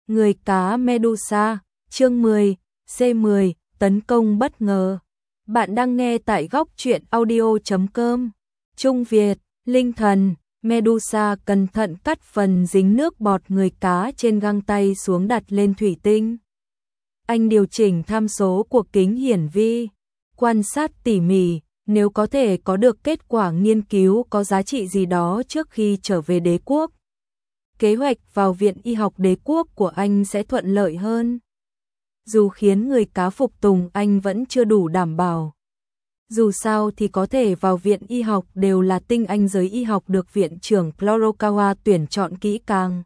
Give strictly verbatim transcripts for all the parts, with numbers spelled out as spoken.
Người cá Medusa, chương mười, C mười, tấn công bất ngờ. Bạn đang nghe tại góc truyện audio chấm com. Trung Việt, Linh Thần, Medusa cẩn thận cắt phần dính nước bọt người cá trên găng tay xuống đặt lên thủy tinh. Anh điều chỉnh tham số của kính hiển vi, quan sát tỉ mỉ, nếu có thể có được kết quả nghiên cứu có giá trị gì đó trước khi trở về đế quốc. Kế hoạch vào Viện Y học đế quốc của anh sẽ thuận lợi hơn. Dù khiến người cá phục tùng anh vẫn chưa đủ đảm bảo. Dù sao thì có thể vào Viện Y học đều là tinh anh giới y học được Viện trưởng Chlorokawa tuyển chọn kỹ càng.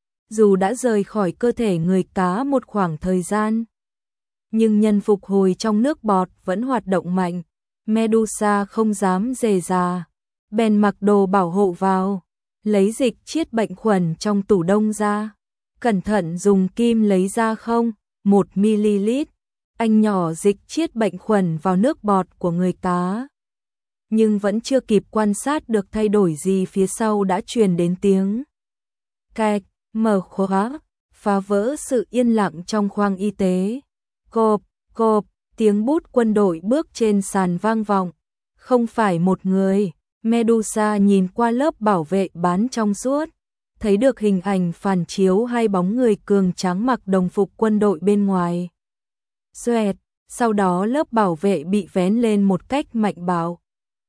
Dù đã rời khỏi cơ thể người cá một khoảng thời gian, nhưng nhân phục hồi trong nước bọt vẫn hoạt động mạnh. Medusa không dám dè dà, bèn mặc đồ bảo hộ vào, lấy dịch chiết bệnh khuẩn trong tủ đông ra, cẩn thận dùng kim lấy ra không, một mi-li-lít, anh nhỏ dịch chiết bệnh khuẩn vào nước bọt của người cá. Nhưng vẫn chưa kịp quan sát được thay đổi gì phía sau đã truyền đến tiếng cạch, mở khóa, phá vỡ sự yên lặng trong khoang y tế. Cộp, cộp, tiếng bút quân đội bước trên sàn vang vọng. Không phải một người. Medusa nhìn qua lớp bảo vệ bán trong suốt, thấy được hình ảnh phản chiếu hai bóng người cường tráng mặc đồng phục quân đội bên ngoài. Xoẹt, sau đó lớp bảo vệ bị vén lên một cách mạnh bạo,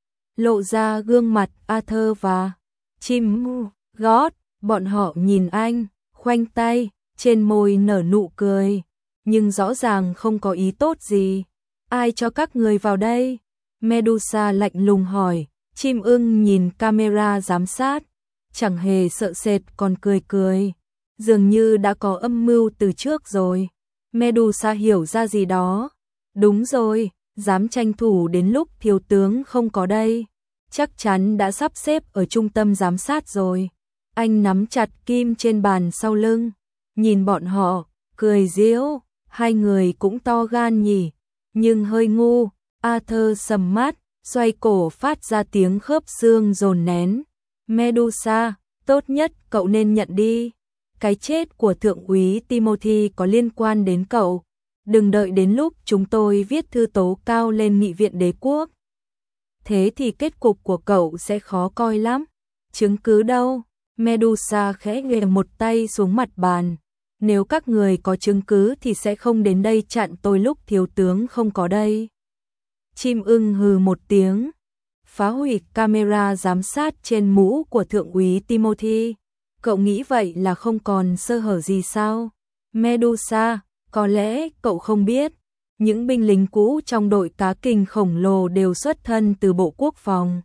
lộ ra gương mặt Arthur và chim gót. Bọn họ nhìn anh, khoanh tay, trên môi nở nụ cười, nhưng rõ ràng không có ý tốt gì. Ai cho các người vào đây? Medusa lạnh lùng hỏi. Chim ưng nhìn camera giám sát, chẳng hề sợ sệt còn cười cười, dường như đã có âm mưu từ trước rồi. Medusa hiểu ra gì đó. Đúng rồi, dám tranh thủ đến lúc thiếu tướng không có đây, chắc chắn đã sắp xếp ở trung tâm giám sát rồi. Anh nắm chặt kim trên bàn sau lưng, nhìn bọn họ, cười giễu, hai người cũng to gan nhỉ, nhưng hơi ngu. Arthur sầm mắt, xoay cổ phát ra tiếng khớp xương dồn nén. Medusa, tốt nhất cậu nên nhận đi. Cái chết của thượng úy Timothy có liên quan đến cậu. Đừng đợi đến lúc chúng tôi viết thư tố cao lên nghị viện đế quốc. Thế thì kết cục của cậu sẽ khó coi lắm. Chứng cứ đâu? Medusa khẽ ghề một tay xuống mặt bàn. Nếu các người có chứng cứ thì sẽ không đến đây chặn tôi lúc thiếu tướng không có đây. Chim ưng hừ một tiếng, phá hủy camera giám sát trên mũ của thượng úy Timothy. Cậu nghĩ vậy là không còn sơ hở gì sao? Medusa, có lẽ cậu không biết, những binh lính cũ trong đội cá kình khổng lồ đều xuất thân từ Bộ Quốc phòng.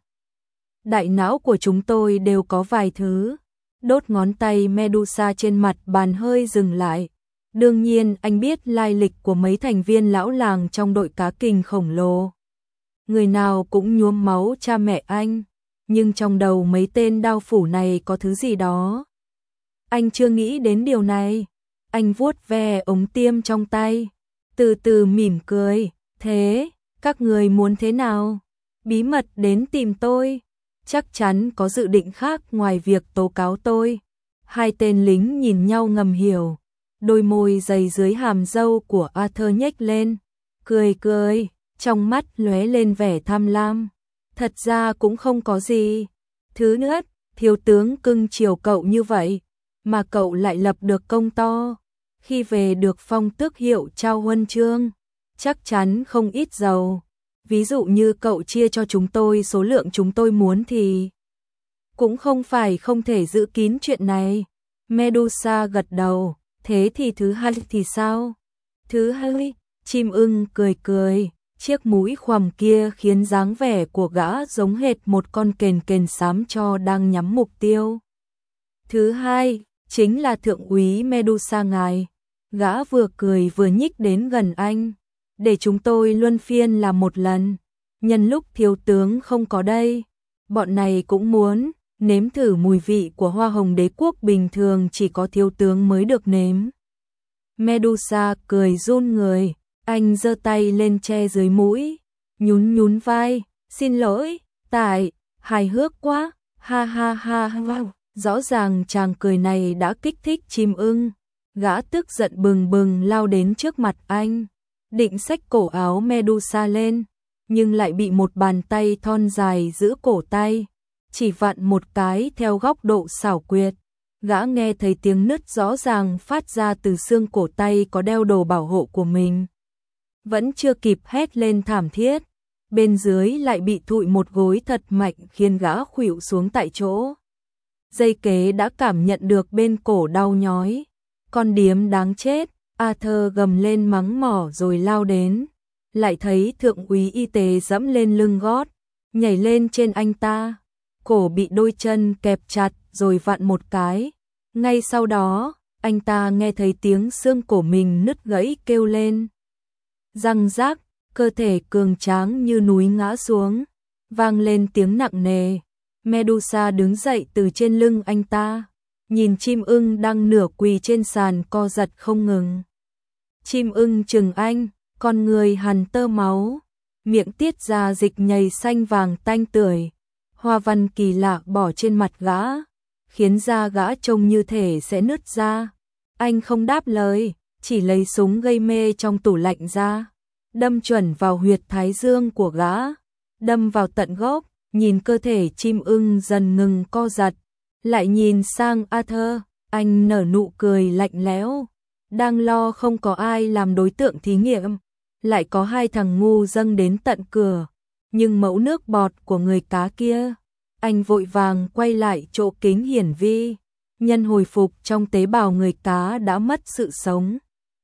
Đại não của chúng tôi đều có vài thứ. Đốt ngón tay Medusa trên mặt bàn hơi dừng lại. Đương nhiên anh biết lai lịch của mấy thành viên lão làng trong đội cá kình khổng lồ. Người nào cũng nhuốm máu cha mẹ anh, nhưng trong đầu mấy tên đao phủ này có thứ gì đó. Anh chưa nghĩ đến điều này. Anh vuốt ve ống tiêm trong tay, từ từ mỉm cười. Thế, các người muốn thế nào? Bí mật đến tìm tôi? Chắc chắn có dự định khác ngoài việc tố cáo tôi. Hai tên lính nhìn nhau ngầm hiểu. Đôi môi dày dưới hàm râu của Arthur nhếch lên, cười cười, trong mắt lóe lên vẻ tham lam. Thật ra cũng không có gì. Thứ nhất, thiếu tướng cưng chiều cậu như vậy, mà cậu lại lập được công to. Khi về được phong tước hiệu trao huân chương, chắc chắn không ít giàu. Ví dụ như cậu chia cho chúng tôi số lượng chúng tôi muốn thì cũng không phải không thể giữ kín chuyện này. Medusa gật đầu. Thế thì thứ hai thì sao? Thứ hai, chim ưng cười cười, chiếc mũi khoằm kia khiến dáng vẻ của gã giống hệt một con kền kền xám cho đang nhắm mục tiêu. Thứ hai, chính là thượng úy Medusa ngài. Gã vừa cười vừa nhích đến gần anh. Để chúng tôi luân phiên làm một lần. Nhân lúc thiếu tướng không có đây, bọn này cũng muốn nếm thử mùi vị của hoa hồng đế quốc bình thường chỉ có thiếu tướng mới được nếm. Medusa cười run người, anh giơ tay lên che dưới mũi, nhún nhún vai, xin lỗi, tại, hài hước quá, ha ha ha ha. Rõ ràng chàng cười này đã kích thích chim ưng. Gã tức giận bừng bừng lao đến trước mặt anh, định xách cổ áo Medusa lên, nhưng lại bị một bàn tay thon dài giữ cổ tay, chỉ vặn một cái theo góc độ xảo quyệt. Gã nghe thấy tiếng nứt rõ ràng phát ra từ xương cổ tay có đeo đồ bảo hộ của mình. Vẫn chưa kịp hét lên thảm thiết, bên dưới lại bị thụi một gối thật mạnh khiến gã khuỵu xuống tại chỗ. Dây kế đã cảm nhận được bên cổ đau nhói. Con điếm đáng chết, Arthur gầm lên mắng mỏ rồi lao đến. Lại thấy thượng úy y tế dẫm lên lưng gót, nhảy lên trên anh ta. Cổ bị đôi chân kẹp chặt rồi vặn một cái. Ngay sau đó, anh ta nghe thấy tiếng xương cổ mình nứt gãy kêu lên. Răng rác, cơ thể cường tráng như núi ngã xuống, vang lên tiếng nặng nề. Medusa đứng dậy từ trên lưng anh ta, nhìn chim ưng đang nửa quỳ trên sàn co giật không ngừng. Chim ưng chừng anh, con người hằn tơ máu, miệng tiết ra dịch nhầy xanh vàng tanh tưởi, hoa văn kỳ lạ bỏ trên mặt gã, khiến da gã trông như thể sẽ nứt ra. Anh không đáp lời, chỉ lấy súng gây mê trong tủ lạnh ra, đâm chuẩn vào huyệt thái dương của gã, đâm vào tận gốc. Nhìn cơ thể chim ưng dần ngừng co giật, lại nhìn sang Arthur, anh nở nụ cười lạnh lẽo, đang lo không có ai làm đối tượng thí nghiệm, lại có hai thằng ngu dâng đến tận cửa, nhưng mẫu nước bọt của người cá kia, anh vội vàng quay lại chỗ kính hiển vi, nhân hồi phục trong tế bào người cá đã mất sự sống,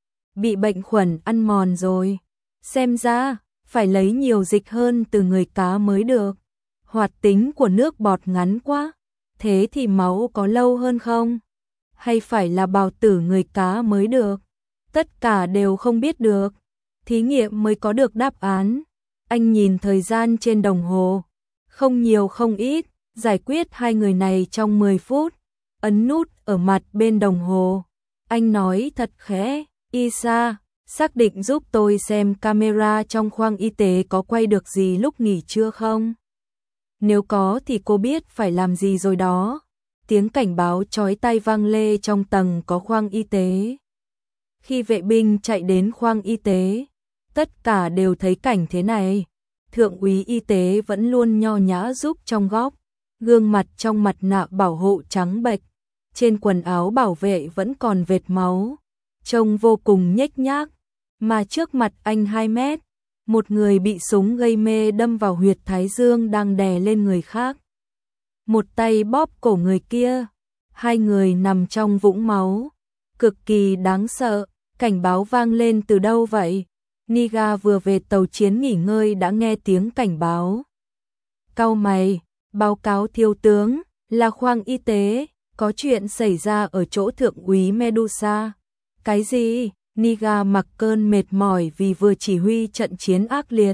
bị bệnh khuẩn ăn mòn rồi, xem ra phải lấy nhiều dịch hơn từ người cá mới được. Hoạt tính của nước bọt ngắn quá, thế thì máu có lâu hơn không? Hay phải là bào tử người cá mới được? Tất cả đều không biết được, thí nghiệm mới có được đáp án. Anh nhìn thời gian trên đồng hồ, không nhiều không ít, giải quyết hai người này trong mười phút, ấn nút ở mặt bên đồng hồ. Anh nói thật khẽ, Isa, xác định giúp tôi xem camera trong khoang y tế có quay được gì lúc nghỉ trưa không? Nếu có thì cô biết phải làm gì rồi đó. Tiếng cảnh báo chói tai vang lê trong tầng có khoang y tế. Khi vệ binh chạy đến khoang y tế, tất cả đều thấy cảnh thế này. Thượng úy y tế vẫn luôn nho nhã giúp trong góc, gương mặt trong mặt nạ bảo hộ trắng bệch, trên quần áo bảo vệ vẫn còn vệt máu, trông vô cùng nhếch nhác, mà trước mặt anh hai mét, một người bị súng gây mê đâm vào huyệt thái dương đang đè lên người khác. Một tay bóp cổ người kia, hai người nằm trong vũng máu, cực kỳ đáng sợ. Cảnh báo vang lên từ đâu vậy? Niga vừa về tàu chiến nghỉ ngơi đã nghe tiếng cảnh báo. Cau mày, báo cáo thiếu tướng, là khoang y tế, có chuyện xảy ra ở chỗ thượng úy Medusa. Cái gì? Niga mặc cơn mệt mỏi vì vừa chỉ huy trận chiến ác liệt.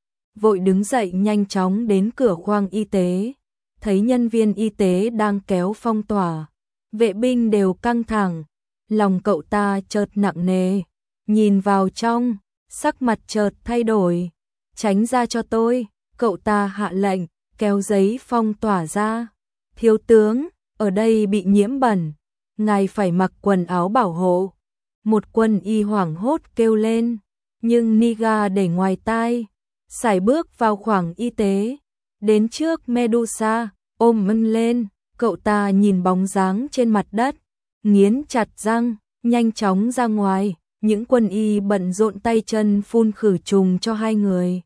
Vội đứng dậy nhanh chóng đến cửa khoang y tế, thấy nhân viên y tế đang kéo phong tỏa. Vệ binh đều căng thẳng, lòng cậu ta chợt nặng nề, nhìn vào trong, sắc mặt chợt thay đổi. Tránh ra cho tôi, cậu ta hạ lệnh, kéo giấy phong tỏa ra. Thiếu tướng, ở đây bị nhiễm bẩn, ngài phải mặc quần áo bảo hộ. Một quân y hoảng hốt kêu lên, nhưng Niga để ngoài tai, sải bước vào khoang y tế, đến trước Medusa, ôm mân lên, cậu ta nhìn bóng dáng trên mặt đất, nghiến chặt răng, nhanh chóng ra ngoài, những quân y bận rộn tay chân phun khử trùng cho hai người.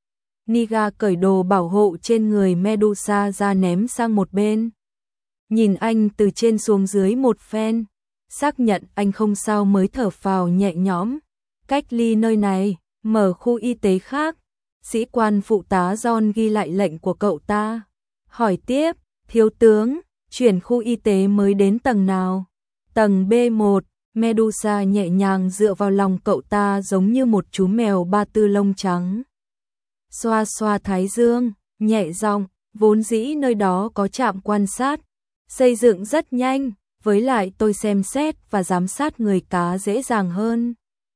Niga cởi đồ bảo hộ trên người Medusa ra ném sang một bên. Nhìn anh từ trên xuống dưới một phen, xác nhận anh không sao mới thở phào nhẹ nhõm. Cách ly nơi này, mở khu y tế khác. Sĩ quan phụ tá John ghi lại lệnh của cậu ta. Hỏi tiếp, thiếu tướng, chuyển khu y tế mới đến tầng nào? Tầng B một, Medusa nhẹ nhàng dựa vào lòng cậu ta giống như một chú mèo ba tư lông trắng. Xoa xoa thái dương, nhẹ giọng, vốn dĩ nơi đó có trạm quan sát, xây dựng rất nhanh, với lại tôi xem xét và giám sát người cá dễ dàng hơn.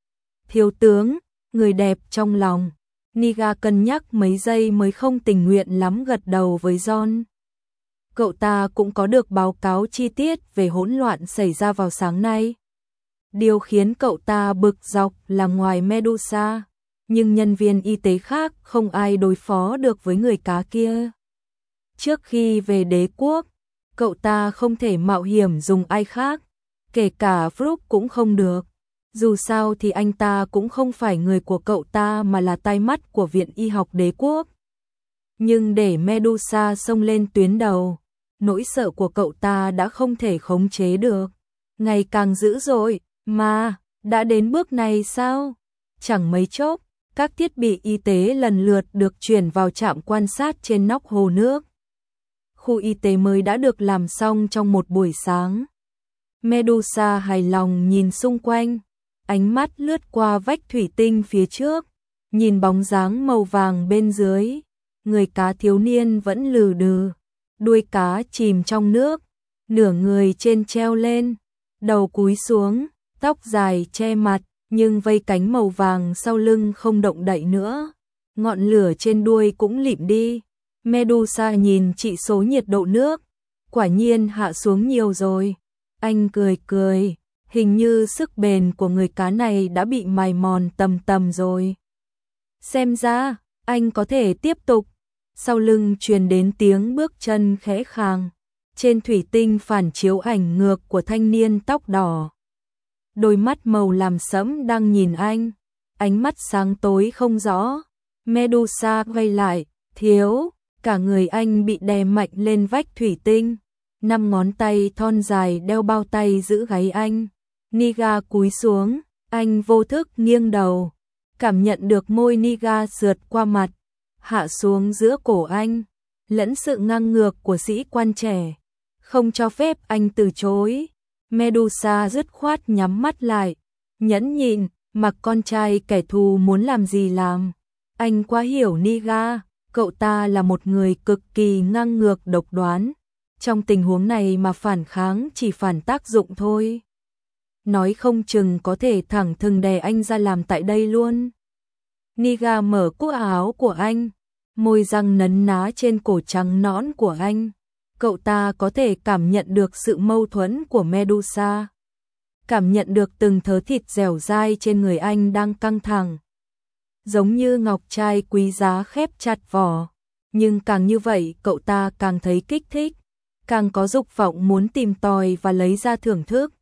Thiếu tướng, người đẹp trong lòng. Niga cân nhắc mấy giây mới không tình nguyện lắm gật đầu với John. Cậu ta cũng có được báo cáo chi tiết về hỗn loạn xảy ra vào sáng nay. Điều khiến cậu ta bực dọc là ngoài Medusa, nhưng nhân viên y tế khác không ai đối phó được với người cá kia. Trước khi về đế quốc, cậu ta không thể mạo hiểm dùng ai khác, kể cả Brook cũng không được. Dù sao thì anh ta cũng không phải người của cậu ta mà là tai mắt của Viện Y học đế quốc. Nhưng để Medusa xông lên tuyến đầu, nỗi sợ của cậu ta đã không thể khống chế được. Ngày càng dữ dội, mà, đã đến bước này sao? Chẳng mấy chốc, các thiết bị y tế lần lượt được chuyển vào trạm quan sát trên nóc hồ nước. Khu y tế mới đã được làm xong trong một buổi sáng. Medusa hài lòng nhìn xung quanh, ánh mắt lướt qua vách thủy tinh phía trước, nhìn bóng dáng màu vàng bên dưới. Người cá thiếu niên vẫn lừ đừ, đuôi cá chìm trong nước, nửa người trên treo lên, đầu cúi xuống, tóc dài che mặt, nhưng vây cánh màu vàng sau lưng không động đậy nữa. Ngọn lửa trên đuôi cũng lịm đi. Medusa nhìn chỉ số nhiệt độ nước, quả nhiên hạ xuống nhiều rồi. Anh cười cười, hình như sức bền của người cá này đã bị mài mòn tầm tầm rồi. Xem ra, anh có thể tiếp tục. Sau lưng truyền đến tiếng bước chân khẽ khàng. Trên thủy tinh phản chiếu ảnh ngược của thanh niên tóc đỏ. Đôi mắt màu làm sẫm đang nhìn anh, ánh mắt sáng tối không rõ. Medusa quay lại, thiếu, cả người anh bị đè mạnh lên vách thủy tinh. Năm ngón tay thon dài đeo bao tay giữ gáy anh. Niga cúi xuống, anh vô thức nghiêng đầu, cảm nhận được môi Niga sượt qua mặt, hạ xuống giữa cổ anh, lẫn sự ngang ngược của sĩ quan trẻ, không cho phép anh từ chối. Medusa dứt khoát nhắm mắt lại, nhẫn nhịn, mặc con trai kẻ thù muốn làm gì làm. Anh quá hiểu Niga, cậu ta là một người cực kỳ ngang ngược độc đoán. Trong tình huống này mà phản kháng chỉ phản tác dụng thôi. Nói không chừng có thể thẳng thừng đè anh ra làm tại đây luôn. Niga mở cúc áo của anh, môi răng nấn ná trên cổ trắng nõn của anh. Cậu ta có thể cảm nhận được sự mâu thuẫn của Medusa. Cảm nhận được từng thớ thịt dẻo dai trên người anh đang căng thẳng. Giống như ngọc trai quý giá khép chặt vỏ. Nhưng càng như vậy cậu ta càng thấy kích thích, càng có dục vọng muốn tìm tòi và lấy ra thưởng thức.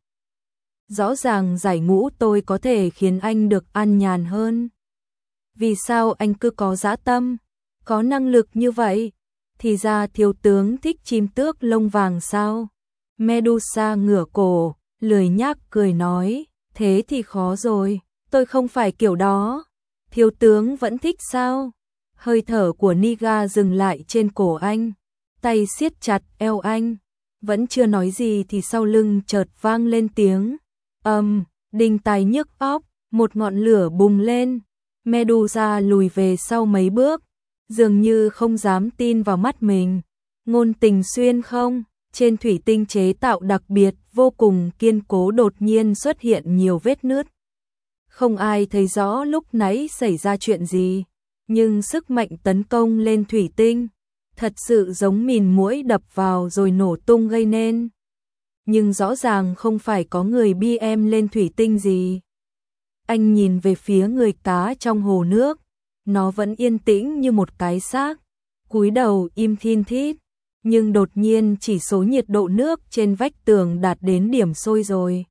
Rõ ràng giải ngũ tôi có thể khiến anh được an nhàn hơn. Vì sao anh cứ có dã tâm, có năng lực như vậy? Thì ra thiếu tướng thích chim tước lông vàng sao? Medusa ngửa cổ, lười nhác cười nói, thế thì khó rồi, tôi không phải kiểu đó. Thiếu tướng vẫn thích sao? Hơi thở của Niga dừng lại trên cổ anh, tay siết chặt eo anh. Vẫn chưa nói gì thì sau lưng chợt vang lên tiếng ầm, um, đinh tai nhức óc, một ngọn lửa bùng lên. Medusa lùi về sau mấy bước, dường như không dám tin vào mắt mình. Ngôn tình xuyên không? Trên thủy tinh chế tạo đặc biệt vô cùng kiên cố đột nhiên xuất hiện nhiều vết nứt. Không ai thấy rõ lúc nãy xảy ra chuyện gì, nhưng sức mạnh tấn công lên thủy tinh thật sự giống mìn muỗi đập vào rồi nổ tung gây nên. Nhưng rõ ràng không phải có người bi em lên thủy tinh gì. Anh nhìn về phía người cá trong hồ nước, nó vẫn yên tĩnh như một cái xác, cúi đầu im thin thít, nhưng đột nhiên chỉ số nhiệt độ nước trên vách tường đạt đến điểm sôi rồi.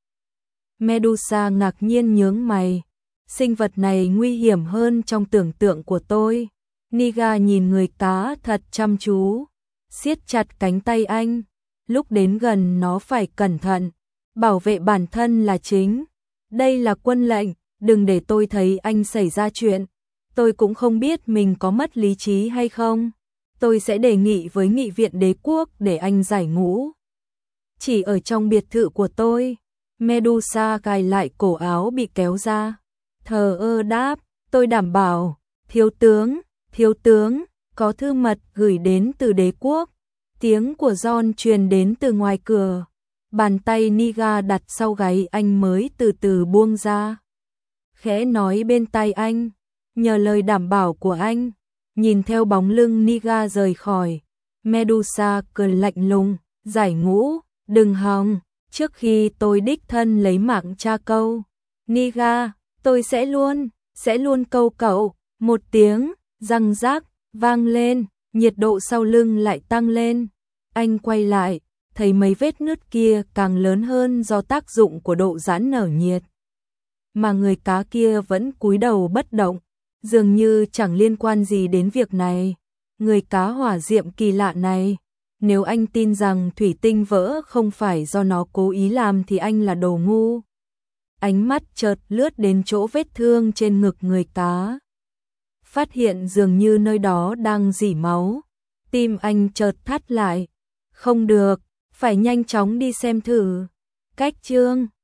Medusa ngạc nhiên nhướng mày, sinh vật này nguy hiểm hơn trong tưởng tượng của tôi. Niga nhìn người cá thật chăm chú, siết chặt cánh tay anh, lúc đến gần nó phải cẩn thận, bảo vệ bản thân là chính. Đây là quân lệnh, đừng để tôi thấy anh xảy ra chuyện. Tôi cũng không biết mình có mất lý trí hay không. Tôi sẽ đề nghị với nghị viện đế quốc để anh giải ngũ. Chỉ ở trong biệt thự của tôi. Medusa cài lại cổ áo bị kéo ra, thờ ơ đáp, tôi đảm bảo. Thiếu tướng, thiếu tướng, có thư mật gửi đến từ đế quốc. Tiếng của John truyền đến từ ngoài cửa. Bàn tay Niga đặt sau gáy anh mới từ từ buông ra, khẽ nói bên tai anh, nhờ lời đảm bảo của anh. Nhìn theo bóng lưng Niga rời khỏi, Medusa cười lạnh lùng, giải ngũ, đừng hòng, trước khi tôi đích thân lấy mạng tra câu. Niga, tôi sẽ luôn, sẽ luôn câu cậu. Một tiếng, răng rác, vang lên, nhiệt độ sau lưng lại tăng lên. Anh quay lại, thấy mấy vết nứt kia càng lớn hơn do tác dụng của độ giãn nở nhiệt. Mà người cá kia vẫn cúi đầu bất động, dường như chẳng liên quan gì đến việc này. Người cá hỏa diệm kỳ lạ này, nếu anh tin rằng thủy tinh vỡ không phải do nó cố ý làm thì anh là đồ ngu. Ánh mắt chợt lướt đến chỗ vết thương trên ngực người cá. Phát hiện dường như nơi đó đang rỉ máu. Tim anh chợt thắt lại. Không được, phải nhanh chóng đi xem thử. Cách chương